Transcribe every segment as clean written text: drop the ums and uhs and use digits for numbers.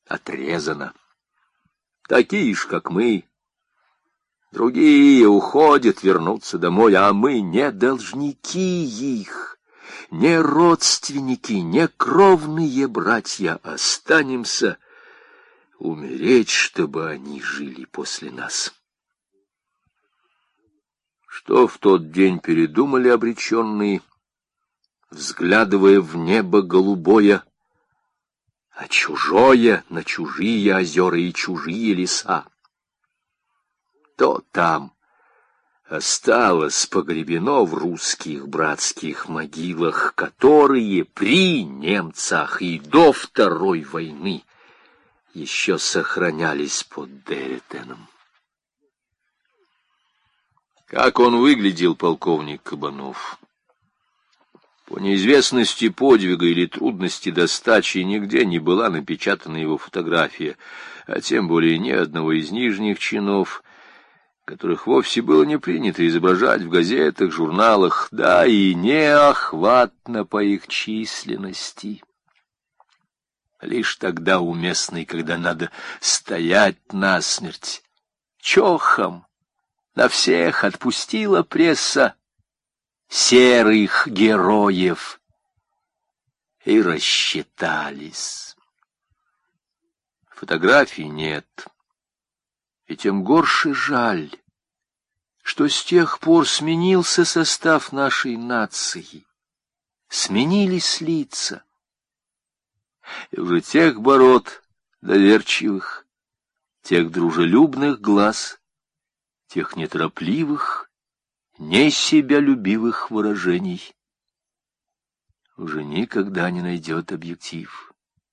отрезана. Такие ж, как мы. Другие уходят вернуться домой, а мы не должники их, не родственники, не кровные братья. Останемся умереть, чтобы они жили после нас. Что в тот день передумали обреченные, взглядывая в небо голубое, а чужое на чужие озера и чужие леса, то там осталось погребено в русских братских могилах, которые при немцах и до Второй войны еще сохранялись под Деретеном. Как он выглядел, полковник Кабанов? По неизвестности подвига или трудности достачи нигде не была напечатана его фотография, а тем более ни одного из нижних чинов, которых вовсе было не принято изображать в газетах, журналах, да и неохватно по их численности. Лишь тогда уместный, когда надо стоять насмерть. Чохом на всех отпустила пресса серых героев и рассчитались. Фотографий нет. И тем горше жаль, что с тех пор сменился состав нашей нации, сменились лица. И уже тех бород доверчивых, тех дружелюбных глаз, тех неторопливых, не себялюбивых выражений уже никогда не найдет объектив.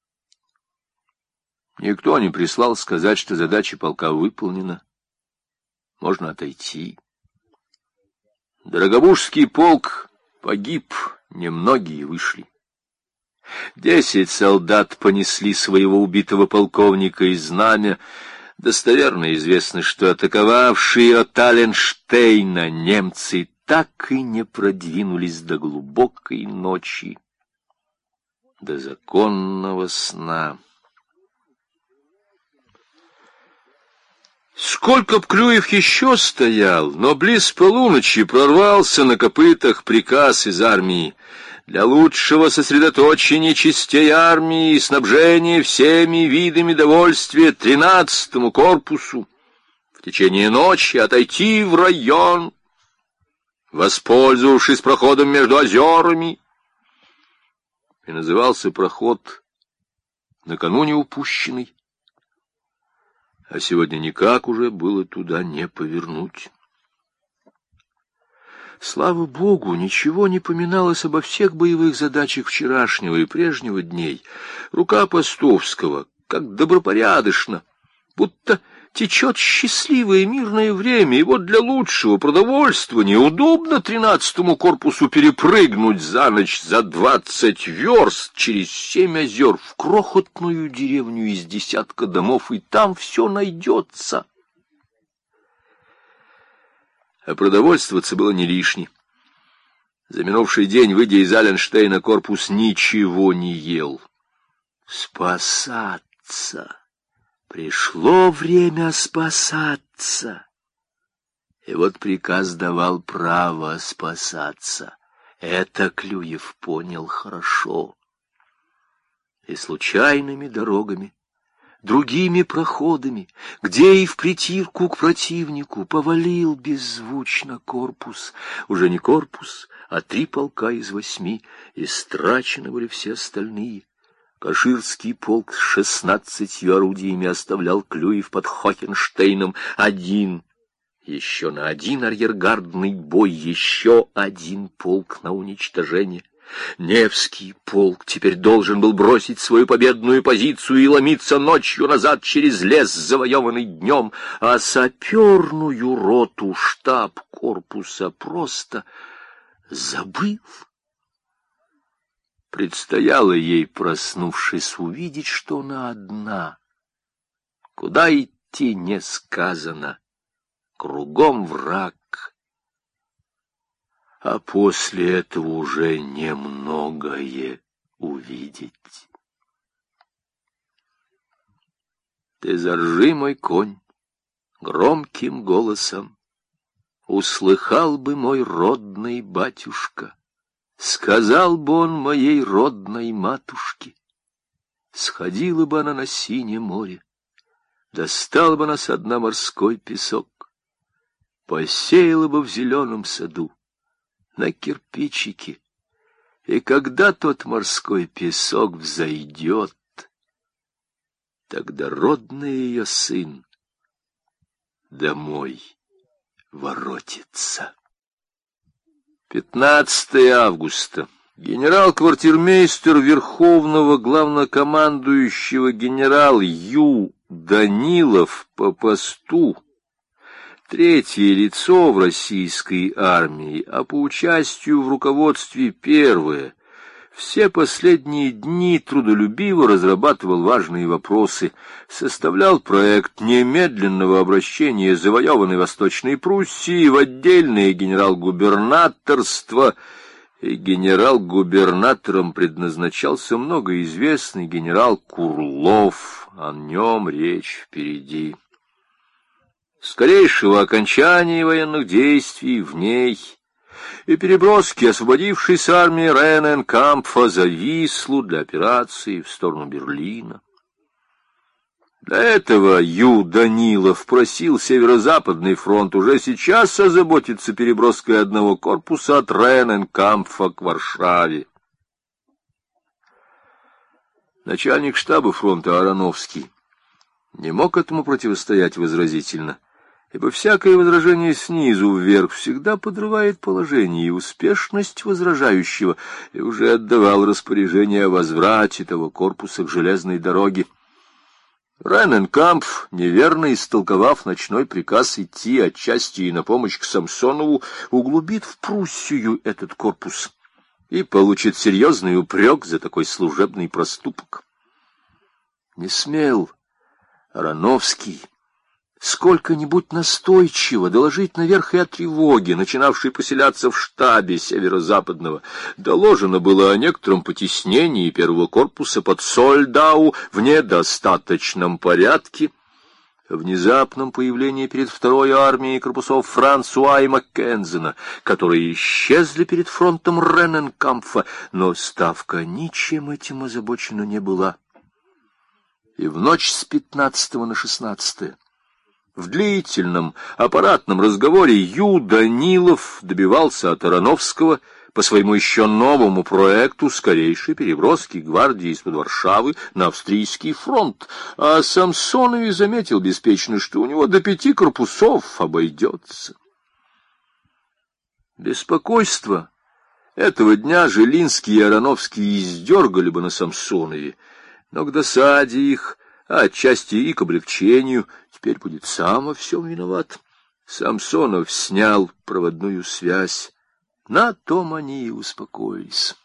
Никто не прислал сказать, что задача полка выполнена. Можно отойти. Дорогобужский полк погиб, немногие вышли. 10 солдат понесли своего убитого полковника и знамя. Достоверно известно, что атаковавшие от Алленштейна немцы так и не продвинулись до глубокой ночи, до законного сна. Сколько б Клюев еще стоял, но близ полуночи прорвался на копытах приказ из армии для лучшего сосредоточения частей армии и снабжения всеми видами довольствия 13-му корпусу в течение ночи отойти в район, воспользовавшись проходом между озерами. И назывался проход накануне упущенный, а сегодня никак уже было туда не повернуть. Слава Богу, ничего не поминалось обо всех боевых задачах вчерашнего и прежнего дней. Рука Постовского, как добропорядочно, будто течет счастливое мирное время, и вот для лучшего продовольствия удобно 13-му корпусу перепрыгнуть за ночь за 20 верст через 7 озер в крохотную деревню из 10 домов, и там все найдется. А продовольствоваться было не лишне. За минувший день, выйдя из Алленштейна, корпус ничего не ел. Спасаться. Пришло время спасаться. И вот приказ давал право спасаться. Это Клюев понял хорошо. И случайными дорогами, другими проходами, где и в притирку к противнику повалил беззвучно корпус. Уже не корпус, а 3 полка из 8, истрачены были все остальные. Каширский полк с 16 орудиями оставлял Клюев под Хохенштейном один. Еще на 1 арьергардный бой, еще 1 полк на уничтожение. Невский полк теперь должен был бросить свою победную позицию и ломиться ночью назад через лес, завоеванный днем, а саперную роту штаб корпуса просто забыл. Предстояло ей, проснувшись, увидеть, что она одна. Куда идти не сказано, кругом враг. А после этого уже немногое увидеть. Ты заржи, мой конь, громким голосом, услыхал бы мой родный батюшка, сказал бы он моей родной матушке, сходила бы она на синее море, достала бы она со дна морской песок, посеяла бы в зеленом саду на кирпичике, и когда тот морской песок взойдет, тогда родный ее сын домой воротится. 15 августа. Генерал-квартирмейстер Верховного главнокомандующего генерал Ю. Данилов по посту, третье лицо в российской армии, а по участию в руководстве первое, все последние дни трудолюбиво разрабатывал важные вопросы, составлял проект немедленного обращения завоеванной Восточной Пруссии в отдельное генерал-губернаторство, и генерал-губернатором предназначался многоизвестный генерал Курлов, о нем речь впереди. Скорейшего окончания военных действий в ней и переброски освободившейся армии Рененкампфа за Вислу для операции в сторону Берлина. Для этого Ю. Данилов просил Северо-Западный фронт уже сейчас озаботиться переброской одного корпуса от Рененкампфа к Варшаве. Начальник штаба фронта Ароновский не мог этому противостоять возразительно, ибо всякое возражение снизу вверх всегда подрывает положение и успешность возражающего, и уже отдавал распоряжение о возврате того корпуса к железной дороге. Рененкампф, неверно истолковав ночной приказ идти отчасти и на помощь к Самсонову, углубит в Пруссию этот корпус и получит серьезный упрек за такой служебный проступок. Не смел Ароновский сколько-нибудь настойчиво доложить наверх и о тревоге, начинавшей поселяться в штабе Северо-Западного. Доложено было о некотором потеснении первого корпуса под Сольдау в недостаточном порядке, о внезапном появлении перед второй армией корпусов Франсуа и Маккензена, которые исчезли перед фронтом Рененкампфа, но ставка ничем этим озабочена не была. И в ночь с 15 на 16 в длительном аппаратном разговоре Ю. Данилов добивался от Ароновского по своему еще новому проекту скорейшей переброски гвардии из-под Варшавы на австрийский фронт, а Самсонове заметил беспечно, что у него до 5 корпусов обойдется. Беспокойство этого дня Жилинский и Ароновский издергали бы на Самсонове, но к досаде их, а отчасти и к облегчению, теперь будет сам во всем виноват. Самсонов снял проводную связь. На том они и успокоились.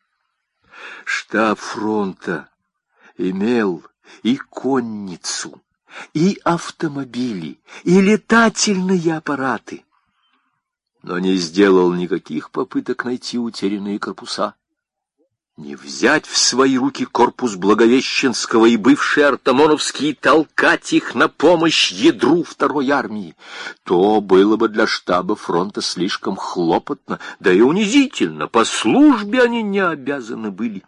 Штаб фронта имел и конницу, и автомобили, и летательные аппараты, но не сделал никаких попыток найти утерянные корпуса. Не взять в свои руки корпус Благовещенского и бывший Артамоновский и толкать их на помощь ядру второй армии. То было бы для штаба фронта слишком хлопотно, да и унизительно, по службе они не обязаны были.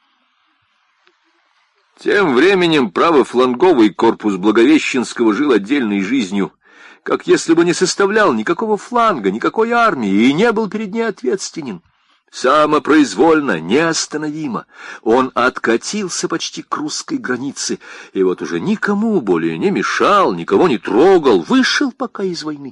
Тем временем правофланговый корпус Благовещенского жил отдельной жизнью, как если бы не составлял никакого фланга, никакой армии и не был перед ней ответственен. Самопроизвольно, неостановимо он откатился почти к русской границе, и вот уже никому более не мешал, никого не трогал, вышел пока из войны.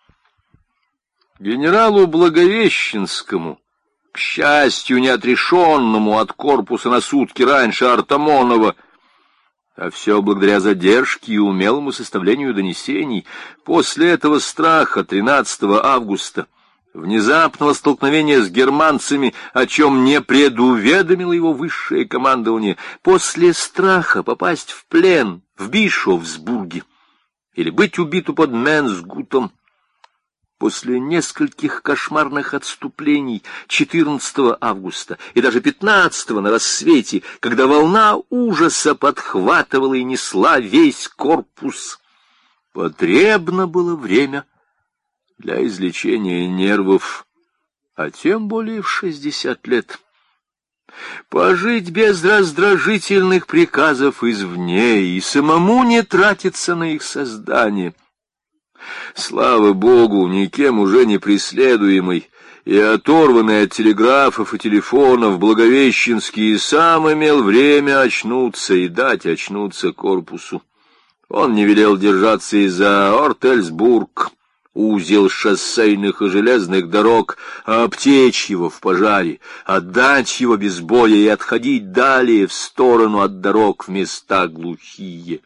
Генералу Благовещенскому, к счастью, не отрешенному от корпуса на сутки раньше Артамонова, а все благодаря задержке и умелому составлению донесений, после этого страха 13 августа, внезапного столкновения с германцами, о чем не предуведомило его высшее командование, после страха попасть в плен в Бишофсбурге или быть убиту под Менсгутом, После нескольких кошмарных отступлений 14 августа и даже 15 на рассвете, когда волна ужаса подхватывала и несла весь корпус, потребно было время для излечения нервов, а тем более в 60 лет. Пожить без раздражительных приказов извне и самому не тратиться на их создание. Слава Богу, никем уже не преследуемый и оторванный от телеграфов и телефонов, Благовещенский сам имел время очнуться и дать очнуться корпусу. Он не велел держаться и за Ортельсбург, узел шоссейных и железных дорог, а обтечь его в пожаре, отдать его без боя и отходить далее в сторону от дорог в места глухие.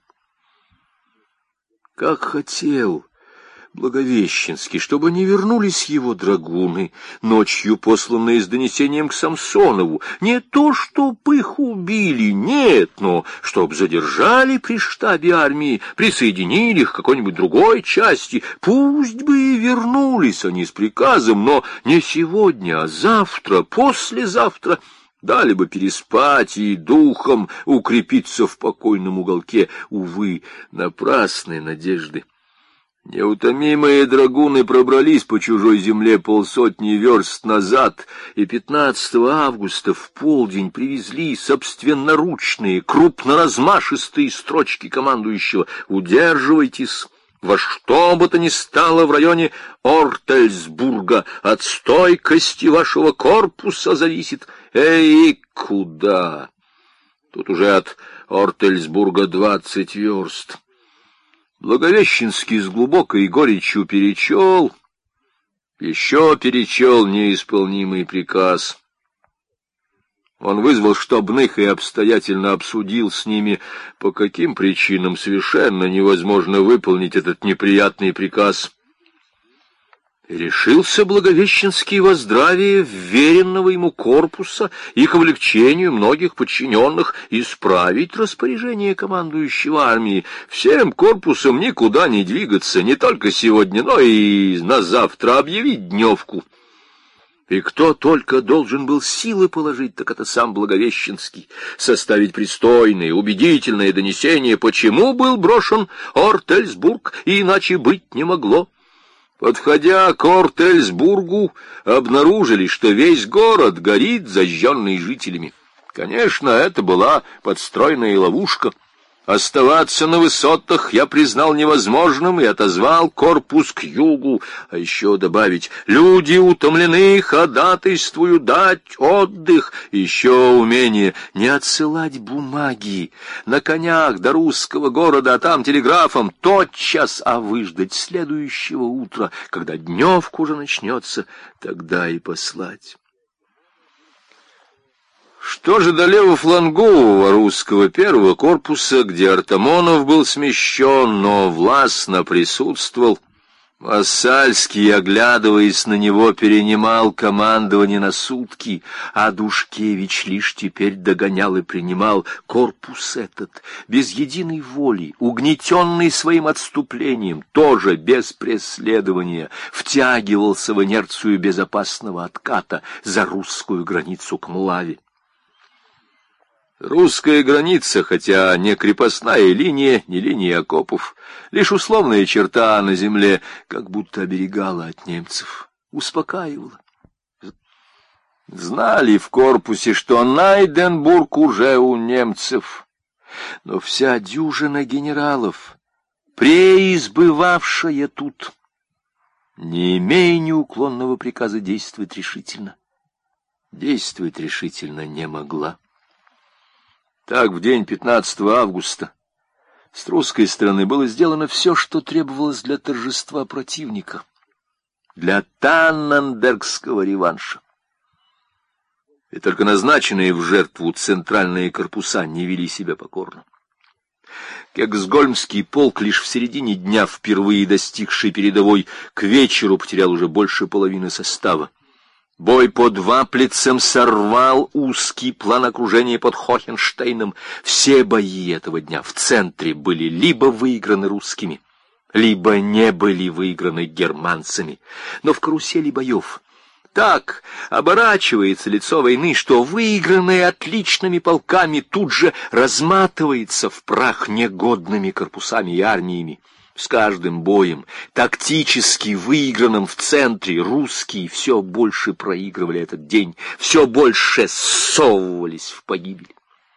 Как хотел Благовещенский, чтобы не вернулись его драгуны, ночью посланные с донесением к Самсонову. Не то, чтоб их убили, нет, но чтоб задержали при штабе армии, присоединили их к какой-нибудь другой части. Пусть бы и вернулись они с приказом, но не сегодня, а завтра, послезавтра. Дали бы переспать и духом укрепиться в покойном уголке. Увы, напрасные надежды. Неутомимые драгуны пробрались по чужой земле полсотни верст назад, и 15 августа в полдень привезли собственноручные, крупноразмашистые строчки командующего: «Удерживайтесь, во что бы то ни стало в районе Ортельсбурга, от стойкости вашего корпуса зависит». Эй, куда? Тут уже от Ортельсбурга 20 верст. Благовещенский с глубокой горечью перечел, еще перечел неисполнимый приказ. Он вызвал штабных и обстоятельно обсудил с ними, по каким причинам совершенно невозможно выполнить этот неприятный приказ. И решился Благовещенский во здравие вверенного ему корпуса и к облегчению многих подчиненных исправить распоряжение командующего армии, всем корпусом никуда не двигаться, не только сегодня, но и на завтра объявить дневку. И кто только должен был силы положить, так это сам Благовещенский, составить пристойное, убедительное донесение, почему был брошен Ортельсбург, и иначе быть не могло. Подходя к Ортельсбургу, обнаружили, что весь город горит, зажженный жителями. Конечно, это была подстроенная ловушка. Оставаться на высотах я признал невозможным и отозвал корпус к югу. А еще добавить: люди утомлены, ходатайствую дать отдых. Еще умение не отсылать бумаги на конях до русского города, а там телеграфом тотчас, а выждать следующего утра, когда дневка уже начнется, тогда и послать. Что же до левофлангового русского первого корпуса, где Артамонов был смещен, но властно присутствовал, Вассальский, оглядываясь на него, перенимал командование на сутки, а Душкевич лишь теперь догонял и принимал. Корпус этот, без единой воли, угнетенный своим отступлением, тоже без преследования, втягивался в инерцию безопасного отката за русскую границу к Млаве. Русская граница, хотя не крепостная линия, не линия окопов, лишь условная черта на земле, как будто оберегала от немцев, успокаивала. Знали в корпусе, что Найденбург уже у немцев, но вся дюжина генералов, преизбывавшая тут, не имея неуклонного приказа действовать решительно не могла. Так, в день 15 августа с русской стороны было сделано все, что требовалось для торжества противника, для танненбергского реванша. И только назначенные в жертву центральные корпуса не вели себя покорно. Кексгольмский полк, лишь в середине дня впервые достигший передовой, к вечеру потерял уже больше половины состава. Бой под Ваплицем сорвал узкий план окружения под Хохенштейном. Все бои этого дня в центре были либо выиграны русскими, либо не были выиграны германцами. Но в карусели боев так оборачивается лицо войны, что выигранное отличными полками тут же разматывается в прах негодными корпусами и армиями. С каждым боем, тактически выигранным в центре, русские все больше проигрывали этот день, все больше ссовывались в погибель.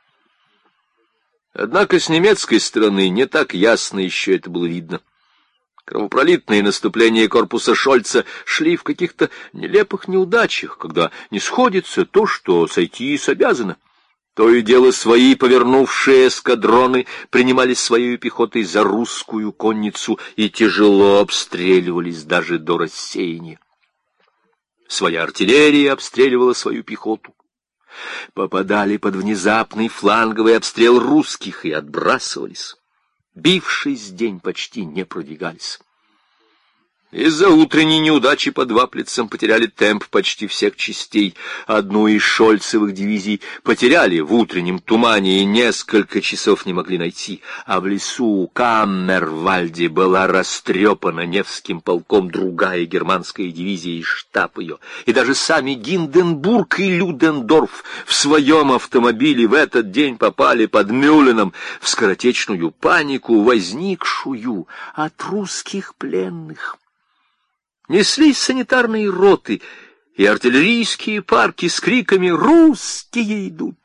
Однако с немецкой стороны не так ясно еще это было видно. Кровопролитные наступления корпуса Шольца шли в каких-то нелепых неудачах, когда не сходится то, что сойтись обязано. То и дело свои повернувшие эскадроны принимались своей пехотой за русскую конницу и тяжело обстреливались даже до рассеяния. Своя артиллерия обстреливала свою пехоту. Попадали под внезапный фланговый обстрел русских и отбрасывались. Бившись день почти не продвигались. Из-за утренней неудачи под Ваплицем потеряли темп почти всех частей. Одну из шольцевых дивизий потеряли в утреннем тумане и несколько часов не могли найти. А в лесу Каммервальде была растрепана Невским полком другая германская дивизия и штаб ее. И даже сами Гинденбург и Людендорф в своем автомобиле в этот день попали под Мюлленом в скоротечную панику, возникшую от русских пленных. Неслись санитарные роты и артиллерийские парки с криками «Русские идут!».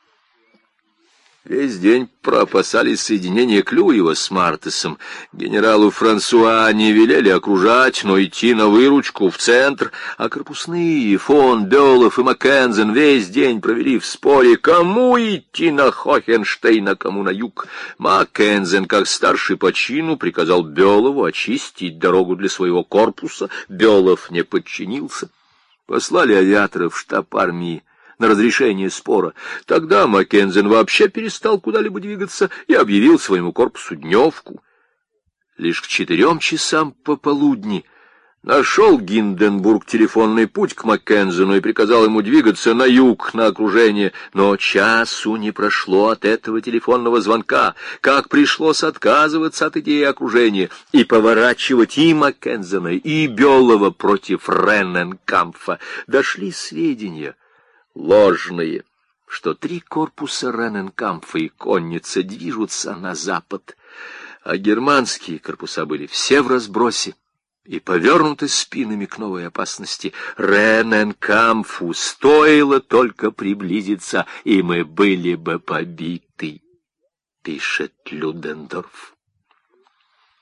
Весь день проопасались соединения Клюева с Мартесом. Генералу Франсуа не велели окружать, но идти на выручку в центр, а корпусные фон Бёлов и Маккензен весь день провели в споре, кому идти на Хохенштейн, а кому на юг. Маккензен, как старший по чину, приказал Бёлову очистить дорогу для своего корпуса. Бёлов не подчинился. Послали авиаторов в штаб армии на разрешение спора. Тогда Маккензен вообще перестал куда-либо двигаться и объявил своему корпусу дневку. Лишь к 4 часам пополудни нашел Гинденбург телефонный путь к Маккензену и приказал ему двигаться на юг, на окружение. Но часу не прошло от этого телефонного звонка, как пришлось отказываться от идеи окружения и поворачивать и Маккензена, и Бёлова против Ренненкампфа. Дошли сведения ложные, что 3 корпуса Ренненкампфа и конница движутся на запад, а германские корпуса были все в разбросе и повернуты спинами к новой опасности. Ренненкампфу стоило только приблизиться, и мы были бы побиты, пишет Людендорф.